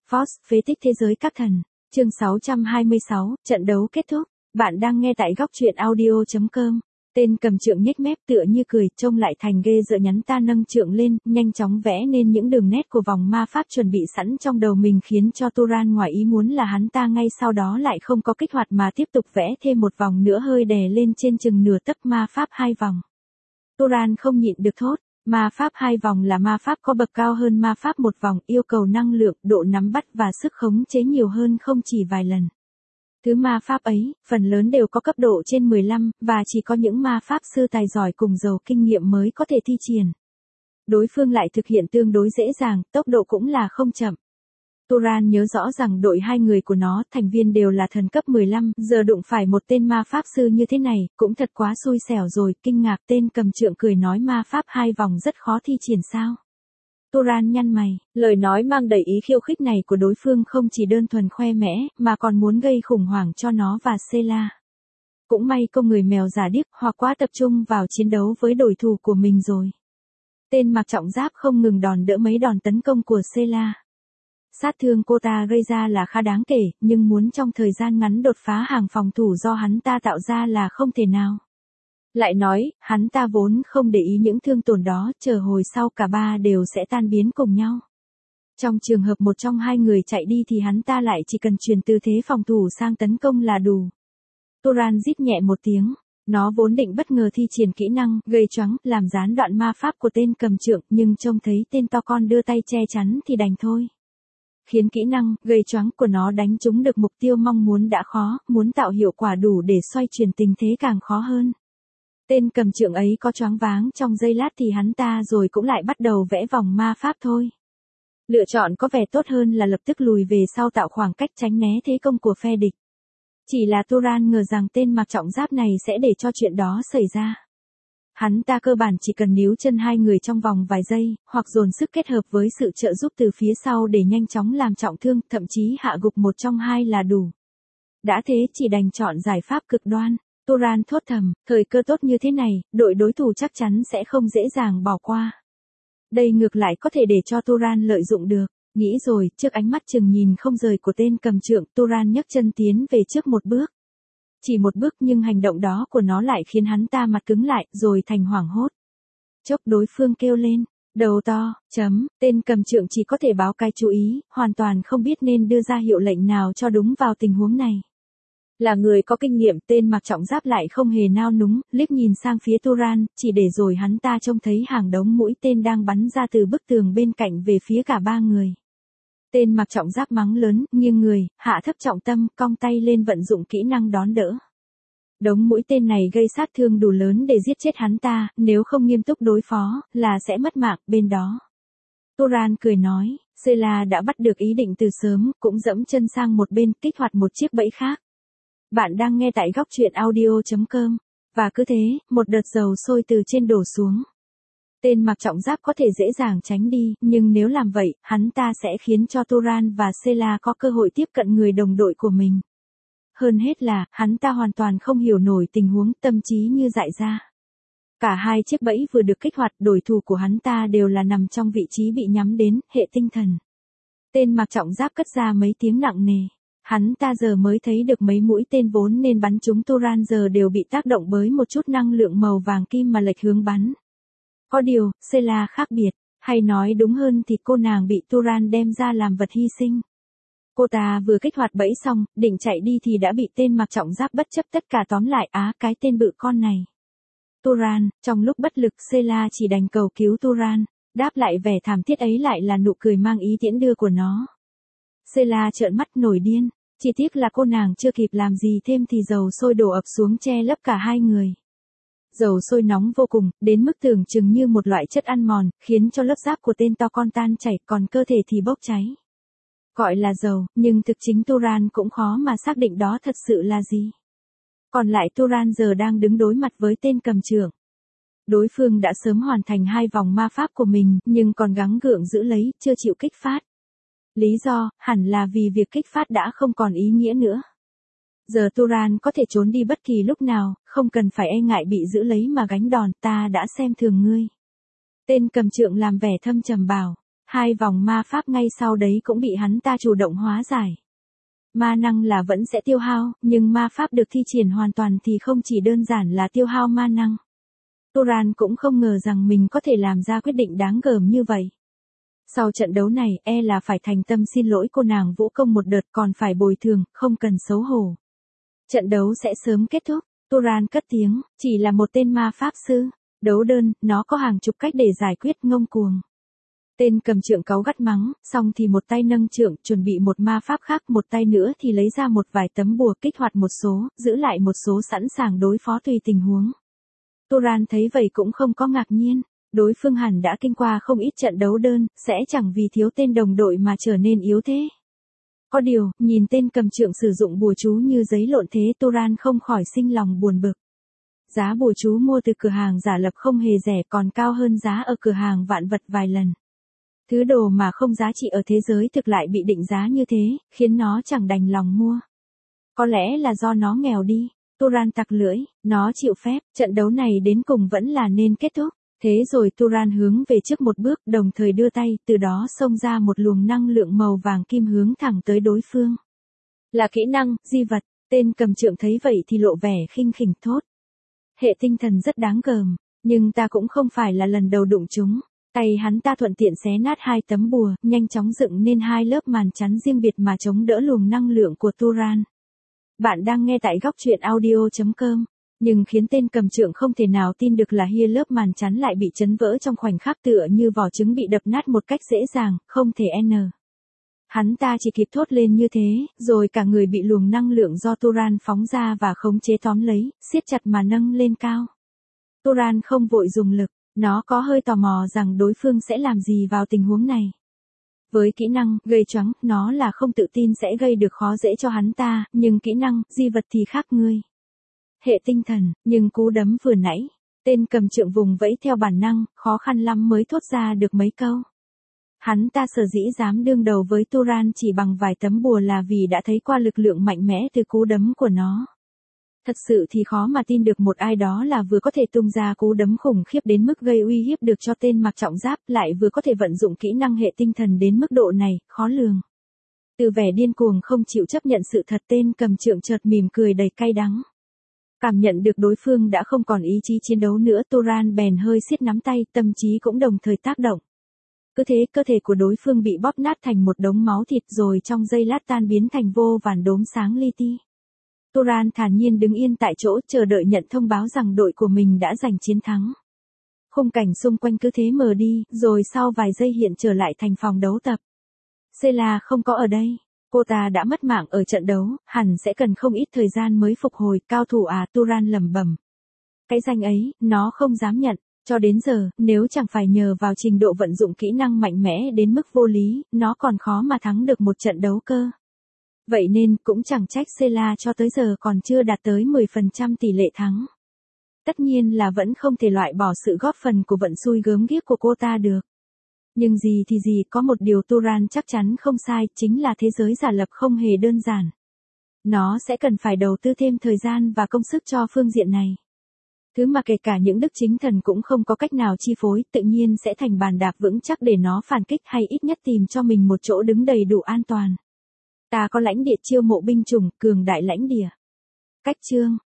Force, phế tích thế giới các thần. Chương 626, trận đấu kết thúc. Bạn đang nghe tại góc truyện audio.com. Tên cầm trượng nhếch mép tựa như cười, trông lại thành ghê dợ nhắn ta nâng trượng lên, nhanh chóng vẽ nên những đường nét của vòng ma pháp chuẩn bị sẵn trong đầu mình khiến cho Turan ngoài ý muốn là hắn ta ngay sau đó lại không có kích hoạt mà tiếp tục vẽ thêm một vòng nữa hơi đè lên trên chừng nửa tấc ma pháp 2 vòng. Turan không nhịn được thốt. Ma pháp 2 vòng là ma pháp có bậc cao hơn ma pháp 1 vòng, yêu cầu năng lượng, độ nắm bắt và sức khống chế nhiều hơn không chỉ vài lần. Thứ ma pháp ấy, phần lớn đều có cấp độ trên 15, và chỉ có những ma pháp sư tài giỏi cùng giàu kinh nghiệm mới có thể thi triển. Đối phương lại thực hiện tương đối dễ dàng, tốc độ cũng là không chậm. Turan nhớ rõ rằng đội 2 người của nó, thành viên đều là thần cấp 15, giờ đụng phải một tên ma pháp sư như thế này, cũng thật quá xui xẻo rồi, kinh ngạc tên cầm trượng cười nói ma pháp 2 vòng rất khó thi triển sao. Turan nhăn mày, lời nói mang đầy ý khiêu khích này của đối phương không chỉ đơn thuần khoe mẽ, mà còn muốn gây khủng hoảng cho nó và Sela. Cũng may cô người mèo giả điếc hoặc quá tập trung vào chiến đấu với đối thủ của mình rồi. Tên mặc trọng giáp không ngừng đòn đỡ mấy đòn tấn công của Sela. Sát thương cô ta gây ra là khá đáng kể, nhưng muốn trong thời gian ngắn đột phá hàng phòng thủ do hắn ta tạo ra là không thể nào. Lại nói, hắn ta vốn không để ý những thương tổn đó, chờ hồi sau cả ba đều sẽ tan biến cùng nhau. Trong trường hợp một trong hai người chạy đi thì hắn ta lại chỉ cần chuyển tư thế phòng thủ sang tấn công là đủ. Turan rít nhẹ một tiếng, nó vốn định bất ngờ thi triển kỹ năng, gây choáng, làm gián đoạn ma pháp của tên cầm trượng, nhưng trông thấy tên to con đưa tay che chắn thì đành thôi. Khiến kỹ năng, gây choáng của nó đánh trúng được mục tiêu mong muốn đã khó, muốn tạo hiệu quả đủ để xoay chuyển tình thế càng khó hơn. Tên cầm trượng ấy có choáng váng trong giây lát thì hắn ta rồi cũng lại bắt đầu vẽ vòng ma pháp thôi. Lựa chọn có vẻ tốt hơn là lập tức lùi về sau tạo khoảng cách tránh né thế công của phe địch. Chỉ là Turan ngờ rằng tên mặc trọng giáp này sẽ để cho chuyện đó xảy ra. Hắn ta cơ bản chỉ cần níu chân hai người trong vòng vài giây, hoặc dồn sức kết hợp với sự trợ giúp từ phía sau để nhanh chóng làm trọng thương, thậm chí hạ gục một trong hai là đủ. Đã thế chỉ đành chọn giải pháp cực đoan. Turan thốt thầm, thời cơ tốt như thế này, đội đối thủ chắc chắn sẽ không dễ dàng bỏ qua. Đây ngược lại có thể để cho Turan lợi dụng được. Nghĩ rồi, trước ánh mắt chừng nhìn không rời của tên cầm trượng, Turan nhấc chân tiến về trước một bước. Chỉ một bước nhưng hành động đó của nó lại khiến hắn ta mặt cứng lại, rồi thành hoảng hốt. Chốc đối phương kêu lên, đầu to, tên cầm trượng chỉ có thể báo cái chú ý, hoàn toàn không biết nên đưa ra hiệu lệnh nào cho đúng vào tình huống này. Là người có kinh nghiệm, tên mặc trọng giáp lại không hề nao núng, liếc nhìn sang phía Turan, chỉ để rồi hắn ta trông thấy hàng đống mũi tên đang bắn ra từ bức tường bên cạnh về phía cả ba người. Tên mặc trọng giáp mắng lớn, nghiêng người, hạ thấp trọng tâm, cong tay lên vận dụng kỹ năng đón đỡ. Đống mũi tên này gây sát thương đủ lớn để giết chết hắn ta, nếu không nghiêm túc đối phó, là sẽ mất mạng bên đó. Turan cười nói, Sela đã bắt được ý định từ sớm, cũng dẫm chân sang một bên, kích hoạt một chiếc bẫy khác. Bạn đang nghe tại góc truyện audio.com. Và cứ thế, một đợt dầu sôi từ trên đổ xuống. Tên mặc trọng giáp có thể dễ dàng tránh đi, nhưng nếu làm vậy, hắn ta sẽ khiến cho Turan và Sela có cơ hội tiếp cận người đồng đội của mình. Hơn hết là, hắn ta hoàn toàn không hiểu nổi tình huống, tâm trí như dại ra. Cả hai chiếc bẫy vừa được kích hoạt, đối thủ của hắn ta đều là nằm trong vị trí bị nhắm đến, hệ tinh thần. Tên mặc trọng giáp cất ra mấy tiếng nặng nề. Hắn ta giờ mới thấy được mấy mũi tên vốn nên bắn trúng Turan giờ đều bị tác động bởi một chút năng lượng màu vàng kim mà lệch hướng bắn. Có điều, Sela khác biệt, hay nói đúng hơn thì cô nàng bị Turan đem ra làm vật hy sinh. Cô ta vừa kích hoạt bẫy xong, định chạy đi thì đã bị tên mặc trọng giáp bất chấp tất cả tóm lại cái tên bự con này. Turan, trong lúc bất lực Sela chỉ đành cầu cứu Turan, đáp lại vẻ thảm thiết ấy lại là nụ cười mang ý tiễn đưa của nó. Sela trợn mắt nổi điên, chỉ tiếc là cô nàng chưa kịp làm gì thêm thì dầu sôi đổ ập xuống che lấp cả hai người. Dầu sôi nóng vô cùng, đến mức tưởng chừng như một loại chất ăn mòn, khiến cho lớp giáp của tên to con tan chảy, còn cơ thể thì bốc cháy. Gọi là dầu, nhưng thực chính Turan cũng khó mà xác định đó thật sự là gì. Còn lại Turan giờ đang đứng đối mặt với tên cầm trượng. Đối phương đã sớm hoàn thành 2 vòng ma pháp của mình, nhưng còn gắng gượng giữ lấy, chưa chịu kích phát. Lý do, hẳn là vì việc kích phát đã không còn ý nghĩa nữa. Giờ Turan có thể trốn đi bất kỳ lúc nào, không cần phải e ngại bị giữ lấy mà gánh đòn, ta đã xem thường ngươi. Tên cầm trượng làm vẻ thâm trầm bảo, 2 vòng ma pháp ngay sau đấy cũng bị hắn ta chủ động hóa giải. Ma năng là vẫn sẽ tiêu hao, nhưng ma pháp được thi triển hoàn toàn thì không chỉ đơn giản là tiêu hao ma năng. Turan cũng không ngờ rằng mình có thể làm ra quyết định đáng gờm như vậy. Sau trận đấu này, là phải thành tâm xin lỗi cô nàng vũ công một đợt, còn phải bồi thường, không cần xấu hổ. Trận đấu sẽ sớm kết thúc, Turan cất tiếng, chỉ là một tên ma pháp sư. Đấu đơn, nó có hàng chục cách để giải quyết, ngông cuồng. Tên cầm trượng cáu gắt mắng, xong thì một tay nâng trượng, chuẩn bị một ma pháp khác, một tay nữa thì lấy ra một vài tấm bùa, kích hoạt một số, giữ lại một số sẵn sàng đối phó tùy tình huống. Turan thấy vậy cũng không có ngạc nhiên, đối phương hẳn đã kinh qua không ít trận đấu đơn, sẽ chẳng vì thiếu tên đồng đội mà trở nên yếu thế. Có điều, nhìn tên cầm trượng sử dụng bùa chú như giấy lộn thế, Turan không khỏi sinh lòng buồn bực. Giá bùa chú mua từ cửa hàng giả lập không hề rẻ, còn cao hơn giá ở cửa hàng vạn vật vài lần. Thứ đồ mà không giá trị ở thế giới thực lại bị định giá như thế, khiến nó chẳng đành lòng mua. Có lẽ là do nó nghèo đi. Turan tặc lưỡi, nó chịu phép, trận đấu này đến cùng vẫn là nên kết thúc. Thế rồi Turan hướng về trước một bước, đồng thời đưa tay, từ đó xông ra một luồng năng lượng màu vàng kim hướng thẳng tới đối phương. Là kỹ năng, di vật, tên cầm trượng thấy vậy thì lộ vẻ khinh khỉnh thốt. Hệ tinh thần rất đáng gờm, nhưng ta cũng không phải là lần đầu đụng chúng. Tay hắn ta thuận tiện xé nát 2 tấm bùa, nhanh chóng dựng nên 2 lớp màn chắn riêng biệt mà chống đỡ luồng năng lượng của Turan. Bạn đang nghe tại góc truyện audio.com, nhưng khiến tên cầm trượng không thể nào tin được là lớp màn chắn lại bị chấn vỡ trong khoảnh khắc, tựa như vỏ trứng bị đập nát một cách dễ dàng, không thể n. Hắn ta chỉ kịp thốt lên như thế, rồi cả người bị luồng năng lượng do Turan phóng ra và khống chế tóm lấy, siết chặt mà nâng lên cao. Turan không vội dùng lực, nó có hơi tò mò rằng đối phương sẽ làm gì vào tình huống này. Với kỹ năng, gây choáng, nó là không tự tin sẽ gây được khó dễ cho hắn ta, nhưng kỹ năng, di vật thì khác ngươi. Hệ tinh thần, nhưng cú đấm vừa nãy, tên cầm trượng vùng vẫy theo bản năng, khó khăn lắm mới thốt ra được mấy câu. Hắn ta sở dĩ dám đương đầu với Turan chỉ bằng vài tấm bùa là vì đã thấy qua lực lượng mạnh mẽ từ cú đấm của nó. Thật sự thì khó mà tin được một ai đó là vừa có thể tung ra cú đấm khủng khiếp đến mức gây uy hiếp được cho tên mặc trọng giáp, lại vừa có thể vận dụng kỹ năng hệ tinh thần đến mức độ này, khó lường. Từ vẻ điên cuồng không chịu chấp nhận sự thật, tên cầm trượng chợt mỉm cười đầy cay đắng. Cảm nhận được đối phương đã không còn ý chí chiến đấu nữa, Turan bèn hơi siết nắm tay, tâm trí cũng đồng thời tác động. Cứ thế, cơ thể của đối phương bị bóp nát thành một đống máu thịt, rồi trong giây lát tan biến thành vô vàn đốm sáng li ti. Turan thản nhiên đứng yên tại chỗ, chờ đợi nhận thông báo rằng đội của mình đã giành chiến thắng. Khung cảnh xung quanh cứ thế mờ đi, rồi sau vài giây hiện trở lại thành phòng đấu tập. Sela không có ở đây. Cô ta đã mất mạng ở trận đấu, hẳn sẽ cần không ít thời gian mới phục hồi. Cao thủ à, Turan lẩm bẩm. Cái danh ấy, nó không dám nhận. Cho đến giờ, nếu chẳng phải nhờ vào trình độ vận dụng kỹ năng mạnh mẽ đến mức vô lý, nó còn khó mà thắng được một trận đấu cơ. Vậy nên, cũng chẳng trách Sela cho tới giờ còn chưa đạt tới 10% tỷ lệ thắng. Tất nhiên là vẫn không thể loại bỏ sự góp phần của vận xui gớm ghiếc của cô ta được. Nhưng gì thì gì, có một điều Turan chắc chắn không sai, chính là thế giới giả lập không hề đơn giản. Nó sẽ cần phải đầu tư thêm thời gian và công sức cho phương diện này. Thứ mà kể cả những đức chính thần cũng không có cách nào chi phối, tự nhiên sẽ thành bàn đạp vững chắc để nó phản kích, hay ít nhất tìm cho mình một chỗ đứng đầy đủ an toàn. Ta có lãnh địa chiêu mộ binh chủng, cường đại lãnh địa. Cách chương